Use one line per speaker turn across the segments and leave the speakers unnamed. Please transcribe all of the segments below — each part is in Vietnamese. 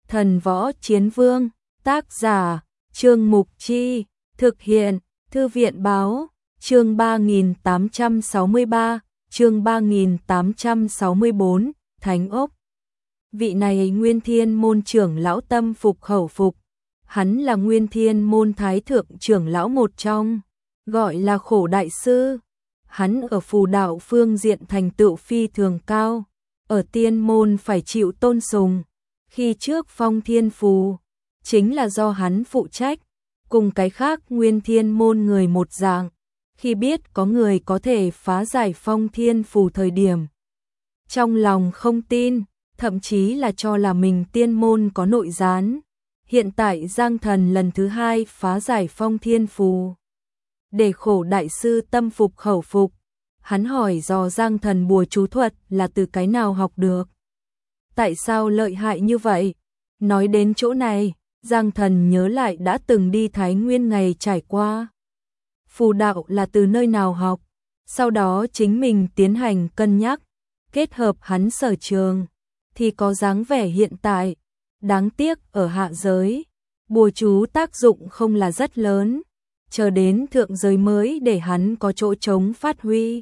Thần Võ Chiến Vương, tác giả, Trương Mục Chi, thực hiện, Thư viện Báo, chương 3863, chương 3864, Thánh Ốc. Vị này Nguyên Thiên môn trưởng lão tâm phục khẩu phục, hắn là Nguyên Thiên môn thái thượng trưởng lão một trong, gọi là Khổ đại sư. Hắn ở phù đạo phương diện thành tựu phi thường cao, ở tiên môn phải chịu tôn sùng. Khi trước phong thiên phù, chính là do hắn phụ trách, cùng cái khác Nguyên Thiên môn người một dạng. Khi biết có người có thể phá giải phong thiên phù thời điểm, trong lòng không tin, thậm chí là cho là mình tiên môn có nội gián. Hiện tại Giang Thần lần thứ hai phá giải phong thiên phù, để Khổ đại sư tâm phục khẩu phục. Hắn hỏi dò Giang Thần bùa chú thuật là từ cái nào học được, tại sao lợi hại như vậy. Nói đến chỗ này, Giang Thần nhớ lại đã từng đi Thái Nguyên ngày trải qua. Phù đạo là từ nơi nào học, sau đó chính mình tiến hành cân nhắc, kết hợp hắn sở trường, thì có dáng vẻ hiện tại. Đáng tiếc ở hạ giới, bùa chú tác dụng không là rất lớn, chờ đến thượng giới mới để hắn có chỗ trống phát huy.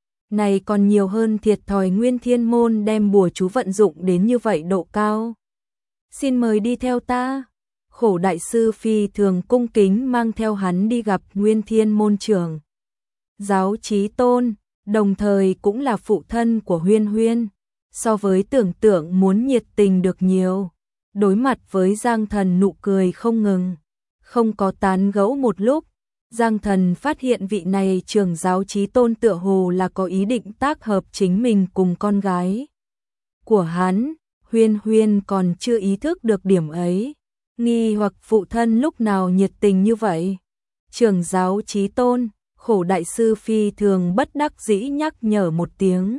Này còn nhiều hơn thiệt thòi Nguyên Thiên môn đem bùa chú vận dụng đến như vậy độ cao. Xin mời đi theo ta. Khổ đại sư phi thường cung kính mang theo hắn đi gặp Nguyên Thiên môn trưởng giáo Chí Tôn, đồng thời cũng là phụ thân của Huyên Huyên, so với tưởng tượng muốn nhiệt tình được nhiều. Đối mặt với Giang Thần nụ cười không ngừng, không có tán gẫu một lúc, Giang Thần phát hiện vị này trưởng giáo Chí Tôn tựa hồ là có ý định tác hợp chính mình cùng con gái của hắn. Huyên Huyên còn chưa ý thức được điểm ấy, nghi hoặc phụ thân lúc nào nhiệt tình như vậy. Trưởng giáo Chí Tôn, Khổ đại sư phi thường bất đắc dĩ nhắc nhở một tiếng.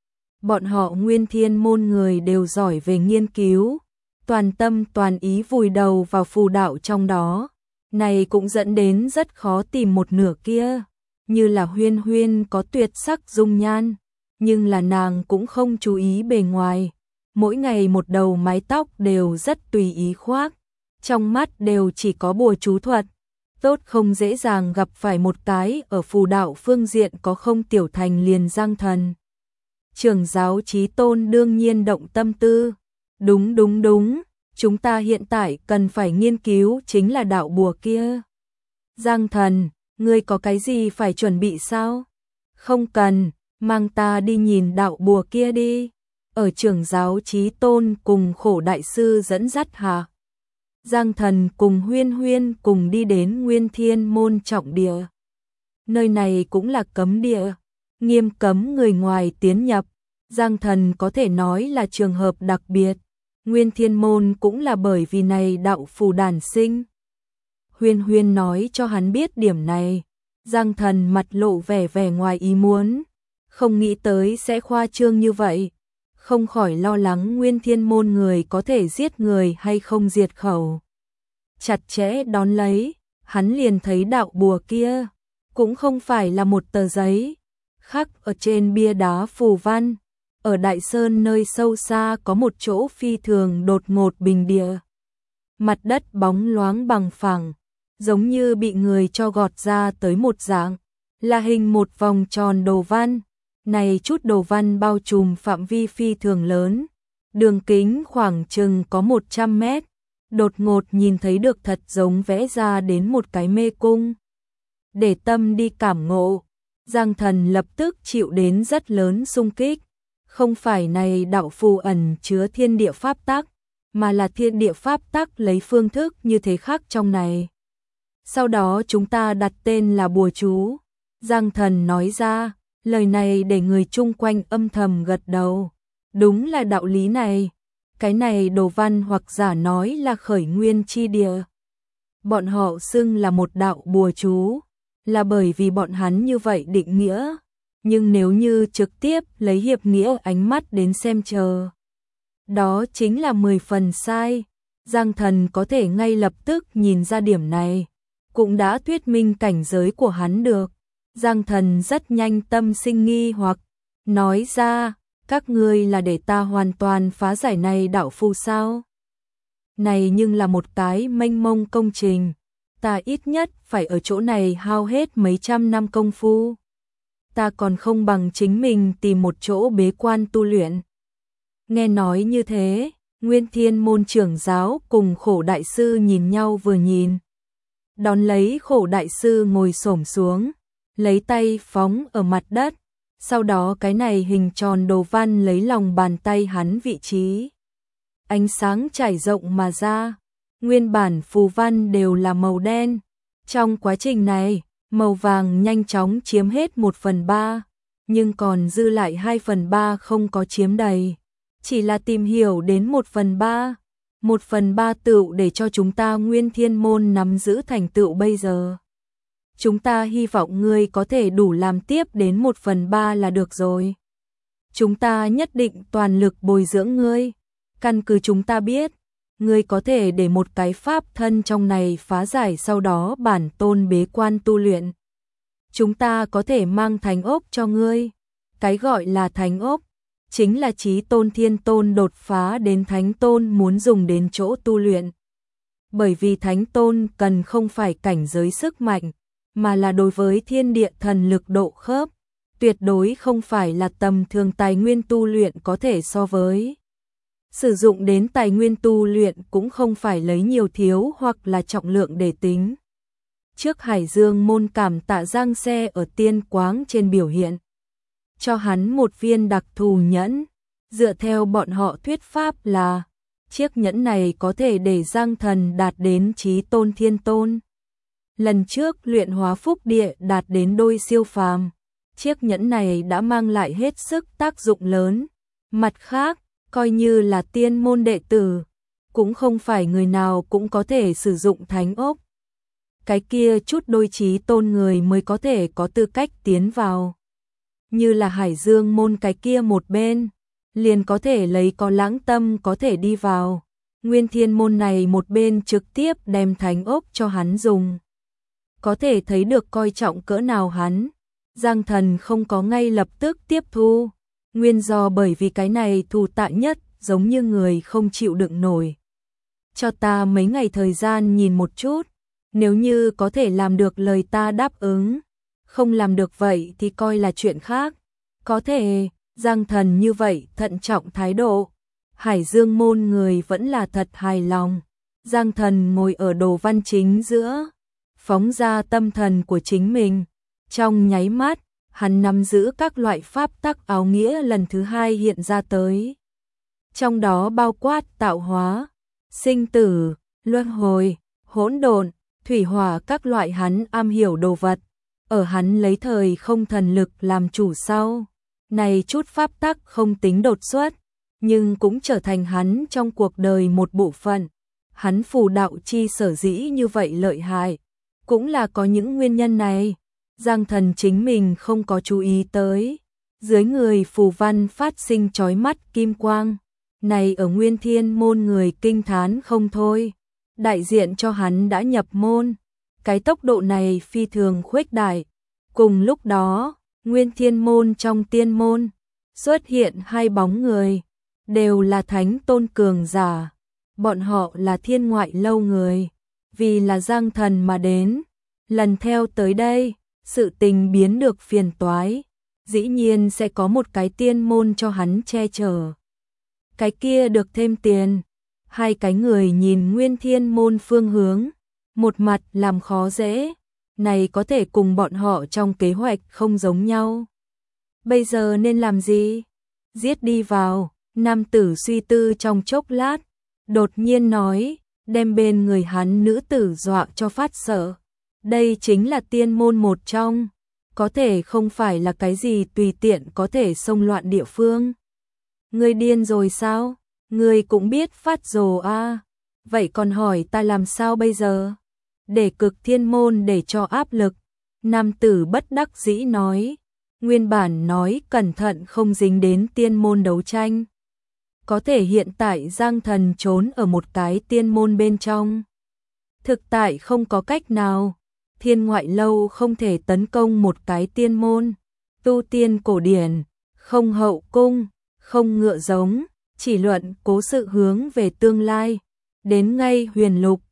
Bọn họ Nguyên Thiên môn người đều giỏi về nghiên cứu, toàn tâm toàn ý vùi đầu vào phù đạo trong đó. Này cũng dẫn đến rất khó tìm một nửa kia. Như là Huyên Huyên có tuyệt sắc dung nhan, nhưng là nàng cũng không chú ý bề ngoài. Mỗi ngày một đầu mái tóc đều rất tùy ý khoác, trong mắt đều chỉ có bùa chú thuật. Tốt không dễ dàng gặp phải một cái ở phù đạo phương diện có không tiểu thành liền Giang Thần. Trưởng giáo Chí Tôn đương nhiên động tâm tư. Đúng, chúng ta hiện tại cần phải nghiên cứu chính là đạo bùa kia. Giang Thần, ngươi có cái gì phải chuẩn bị sao? Không cần, mang ta đi nhìn đạo bùa kia đi. Ở trưởng giáo Chí Tôn cùng Khổ đại sư dẫn dắt hạ, Giang Thần cùng Huyên Huyên cùng đi đến Nguyên Thiên môn trọng địa. Nơi này cũng là cấm địa, nghiêm cấm người ngoài tiến nhập. Giang Thần có thể nói là trường hợp đặc biệt. Nguyên Thiên môn cũng là bởi vì này đạo phù đản sinh. Huyên Huyên nói cho hắn biết điểm này. Giang Thần mặt lộ vẻ ngoài ý muốn, không nghĩ tới sẽ khoa trương như vậy, không khỏi lo lắng Nguyên Thiên môn người có thể giết người hay không diệt khẩu. Chặt chẽ đón lấy, hắn liền thấy đạo bùa kia, cũng không phải là một tờ giấy, khắc ở trên bia đá phù văn. Ở Đại Sơn nơi sâu xa có một chỗ phi thường đột ngột bình địa. Mặt đất bóng loáng bằng phẳng, giống như bị người cho gọt ra tới một dạng, là hình một vòng tròn đồ văn. Này chút đồ văn bao trùm phạm vi phi thường lớn, đường kính khoảng chừng có 100 mét, đột ngột nhìn thấy được thật giống vẽ ra đến một cái mê cung. Để tâm đi cảm ngộ, Giang Thần lập tức chịu đến rất lớn xung kích. Không phải này đạo phù ẩn chứa thiên địa pháp tắc, mà là thiên địa pháp tắc lấy phương thức như thế khác trong này. Sau đó chúng ta đặt tên là bùa chú. Giang Thần nói ra, lời này để người chung quanh âm thầm gật đầu. Đúng là đạo lý này. Cái này đồ văn hoặc giả nói là khởi nguyên chi địa. Bọn họ xưng là một đạo bùa chú, là bởi vì bọn hắn như vậy định nghĩa. Nhưng nếu như trực tiếp lấy hiệp nghĩa ánh mắt đến xem chờ, đó chính là 10 phần sai. Giang Thần có thể ngay lập tức nhìn ra điểm này, cũng đã thuyết minh cảnh giới của hắn được. Giang Thần rất nhanh tâm sinh nghi hoặc, nói ra, các ngươi là để ta hoàn toàn phá giải này đạo phù sao? này nhưng là một cái mênh mông công trình, ta ít nhất phải ở chỗ này hao hết mấy trăm năm công phu. Ta còn không bằng chính mình tìm một chỗ bế quan tu luyện. Nghe nói như thế, Nguyên Thiên môn trưởng giáo cùng Khổ đại sư nhìn nhau vừa nhìn. Đón lấy Khổ đại sư ngồi xổm xuống, lấy tay phóng ở mặt đất, sau đó cái này hình tròn đồ văn lấy lòng bàn tay hắn vị trí. Ánh sáng trải rộng mà ra, nguyên bản phù văn đều là màu đen. Trong quá trình này, màu vàng nhanh chóng chiếm hết 1/3, nhưng còn dư lại 2/3 không có chiếm đầy. Chỉ là tìm hiểu đến 1/3. 1/3 tựu để cho chúng ta Nguyên Thiên môn nắm giữ thành tựu bây giờ. Chúng ta hy vọng ngươi có thể đủ làm tiếp đến 1/3 là được rồi. Chúng ta nhất định toàn lực bồi dưỡng ngươi. Căn cứ chúng ta biết, ngươi có thể để một cái pháp thân trong này phá giải, sau đó bản tôn bế quan tu luyện. Chúng ta có thể mang thánh ốc cho ngươi. Cái gọi là thánh ốc chính là chí tôn thiên tôn đột phá đến thánh tôn muốn dùng đến chỗ tu luyện. Bởi vì thánh tôn cần không phải cảnh giới sức mạnh, mà là đối với thiên địa thần lực độ khớp, tuyệt đối không phải là tầm thường tài nguyên tu luyện có thể so với. Sử dụng đến tài nguyên tu luyện cũng không phải lấy nhiều thiếu hoặc là trọng lượng để tính. Trước Hải Dương môn cảm tạ Giang Xe ở Tiên Quáng trên biểu hiện cho hắn một viên đặc thù nhẫn, dựa theo bọn họ thuyết pháp là chiếc nhẫn này có thể để Giang Thần đạt đến chí tôn thiên tôn. Lần trước luyện hóa phúc địa đạt đến đôi siêu phàm, chiếc nhẫn này đã mang lại hết sức tác dụng lớn. Mặt khác, coi như là tiên môn đệ tử, cũng không phải người nào cũng có thể sử dụng thánh ốc. Cái kia chút đôi chí tôn người mới có thể có tư cách tiến vào. Như là Hải Dương môn cái kia một bên, liền có thể lấy có lãng tâm có thể đi vào. Nguyên Thiên môn này một bên trực tiếp đem thánh ốc cho hắn dùng. Có thể thấy được coi trọng cỡ nào hắn. Giang Thần không có ngay lập tức tiếp thu. Nguyên do bởi vì cái này thù tạ nhất giống như người không chịu đựng nổi. Cho ta mấy ngày thời gian nhìn một chút. Nếu như có thể làm được lời ta đáp ứng. Không làm được vậy thì coi là chuyện khác. Có thể, Giang Thần như vậy thận trọng thái độ. Hải Dương môn người vẫn là thật hài lòng. Giang Thần ngồi ở đồ văn chính giữa, phóng ra tâm thần của chính mình. Trong nháy mắt, hắn nắm giữ các loại pháp tắc áo nghĩa lần thứ hai hiện ra tới. Trong đó bao quát tạo hóa, sinh tử, luân hồi, hỗn độn, thủy hỏa các loại hắn am hiểu đồ vật. Ở hắn lấy thời không thần lực làm chủ sau. Này chút pháp tắc không tính đột xuất, nhưng cũng trở thành hắn trong cuộc đời một bộ phận. Hắn phù đạo chi sở dĩ như vậy lợi hại, cũng là có những nguyên nhân này. Giang Thần chính mình không có chú ý tới. Dưới người phù văn phát sinh chói mắt kim quang. Này ở Nguyên Thiên môn người kinh thán không thôi. Đại diện cho hắn đã nhập môn. Cái tốc độ này phi thường khuếch đại. Cùng lúc đó, Nguyên Thiên môn trong tiên môn, xuất hiện hai bóng người. Đều là thánh tôn cường giả. Bọn họ là Thiên Ngoại Lâu người. Vì là Giang Thần mà đến. Lần theo tới đây, sự tình biến được phiền toái. Dĩ nhiên sẽ có một cái tiên môn cho hắn che chở. Cái kia được thêm tiền. Hai cái người nhìn Nguyên Thiên môn phương hướng. Một mặt làm khó dễ. Này có thể cùng bọn họ trong kế hoạch không giống nhau. Bây giờ nên làm gì? Giết đi vào. Nam tử suy tư trong chốc lát. Đột nhiên nói, đem bên người hắn nữ tử dọa cho phát sợ. Đây chính là tiên môn một trong. Có thể không phải là cái gì tùy tiện có thể xông loạn địa phương. Ngươi điên rồi sao? Ngươi cũng biết phát rồ à? Vậy còn hỏi ta làm sao bây giờ? Để Cực Thiên môn để cho áp lực. Nam tử bất đắc dĩ nói. Nguyên bản nói cẩn thận không dính đến tiên môn đấu tranh. Có thể hiện tại Giang Thần trốn ở một cái tiên môn bên trong. Thực tại không có cách nào. Thiên Ngoại Lâu không thể tấn công một cái tiên môn. Tu tiên cổ điển, không hậu cung, không ngựa giống, chỉ luận cố sự hướng về tương lai. đến ngay huyền lục.